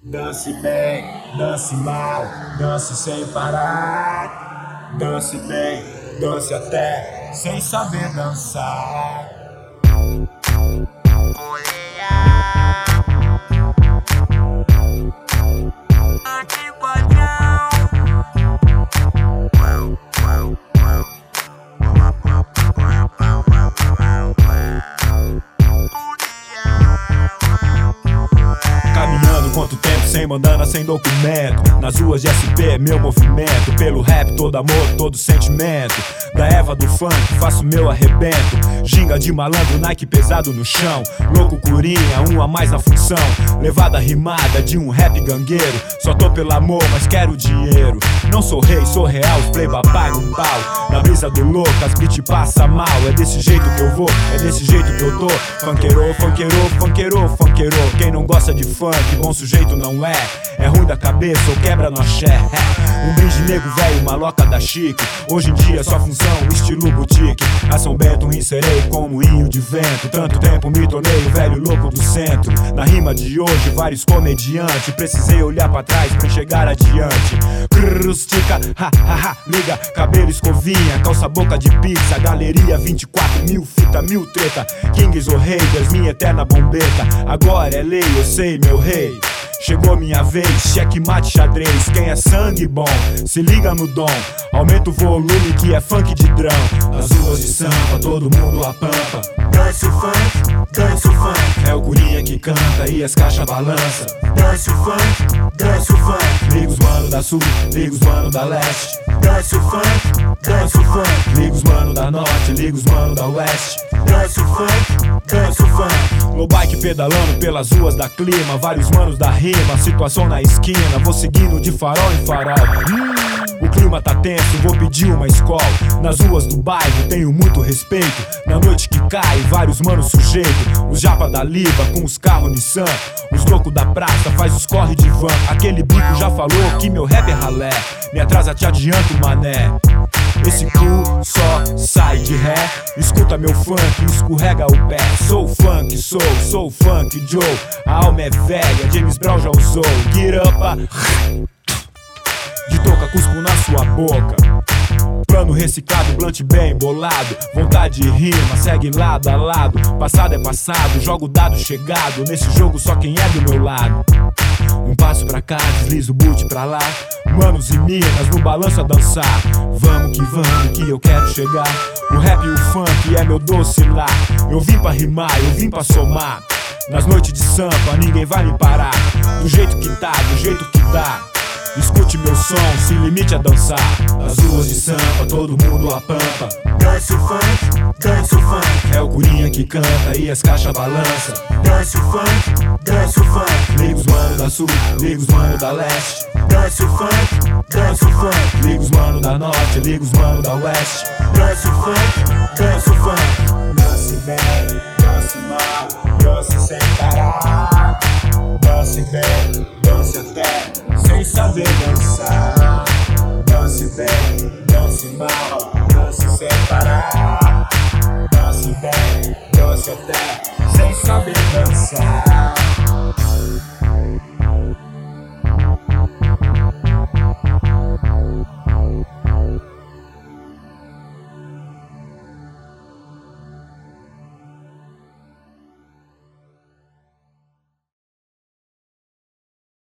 Dance bem, dance mal, dance sem parar. Dance bem, dance até sem saber dançar. Caminhando quanto tempo, sem bandana, sem documento. Nas ruas de SP, meu movimento. Pelo rap, todo amor, todo sentimento. Da Eva do funk, faço meu arrebento. Ginga de malandro, Nike pesado no chão. Louco curinha, um a mais na função. Levada rimada de um rap gangueiro. Só tô pelo amor, mas quero dinheiro. Não sou rei, sou real, os playba pagam um pau. Na brisa do louco, as beat passa mal. É desse jeito que eu vou, é desse jeito que eu tô. Funkeiro, funkeiro, funkeiro, funkeiro. Quem não gosta de funk, bom sujeito não é. É ruim da cabeça ou quebra no axé. Um brinde nego velho, maloca da chique. Hoje em dia só função, estilo boutique. A São Bento inserei como moinho de vento. Tanto tempo me tornei o velho louco do centro. Na rima de hoje, vários comediantes. Precisei olhar pra trás pra enxergar adiante. Crustica, ha, ha, ha, liga. Cabelo escovinha, calça boca de pizza. Galeria 24 mil, fita mil treta. Kings ou Raiders, minha eterna bombeta. Agora é lei, eu sei, meu rei. Chegou minha vez, cheque mate xadrez. Quem é sangue bom, se liga no dom. Aumenta o volume que é funk de drum. Nas ruas de Sampa, todo mundo a pampa. Dance o funk, dance o funk. É o curinha que canta e as caixas balança. Dance o funk, dance o funk. Liga os mano da sul, liga os mano da leste. Dance o funk, dance o funk. Liga os mano da norte, liga os mano da oeste. Dance o funk, dance o funk. No bike pedalando pelas ruas da clima. Vários manos da rima, situação na esquina. Vou seguindo de farol em farol. O clima tá tenso, vou pedir uma escola. Nas ruas do bairro tenho muito respeito. Na noite que cai, vários manos sujeitos. Os japa da Liba com os carros Nissan. Os loucos da praça faz os corre de van. Aquele bico já falou que meu rap é ralé. Me atrasa, te adianto, mané. Esse cu só sai de ré. Escuta meu funk, escorrega o pé. Sou funk, sou funk Joe. A alma é velha, James Brown já usou. Get up, de touca, cuspo na sua boca. Plano reciclado, blunt bem bolado. Vontade de rima, segue lado a lado. Passado é passado, jogo dado chegado. Nesse jogo só quem é do meu lado. Um passo pra cá, deslizo o boot pra lá. Manos e minas no balanço a dançar. Vamos que eu quero chegar. O rap e o funk é meu doce lá. Eu vim pra rimar, eu vim pra somar. Nas noites de Sampa ninguém vai me parar. Do jeito que tá, do jeito que dá. Escute meu som, se limite a dançar. Nas ruas de Sampa, todo mundo a pampa. Dance o funk, dance o funk. É o curinha que canta e as caixas balança. Dance o funk, dance o funk. Liga os mano da sul, liga os mano da leste. Dance o funk, dance o funk. Liga os mano da norte, liga os mano da oeste. Dance o funk, dance o funk. Dance bem, dance mal, dance sem parar. Dance bem, dance até sem saber dançar. Dance bem, dance mal, dance sem parar. Dance bem, dance até sem saber dançar.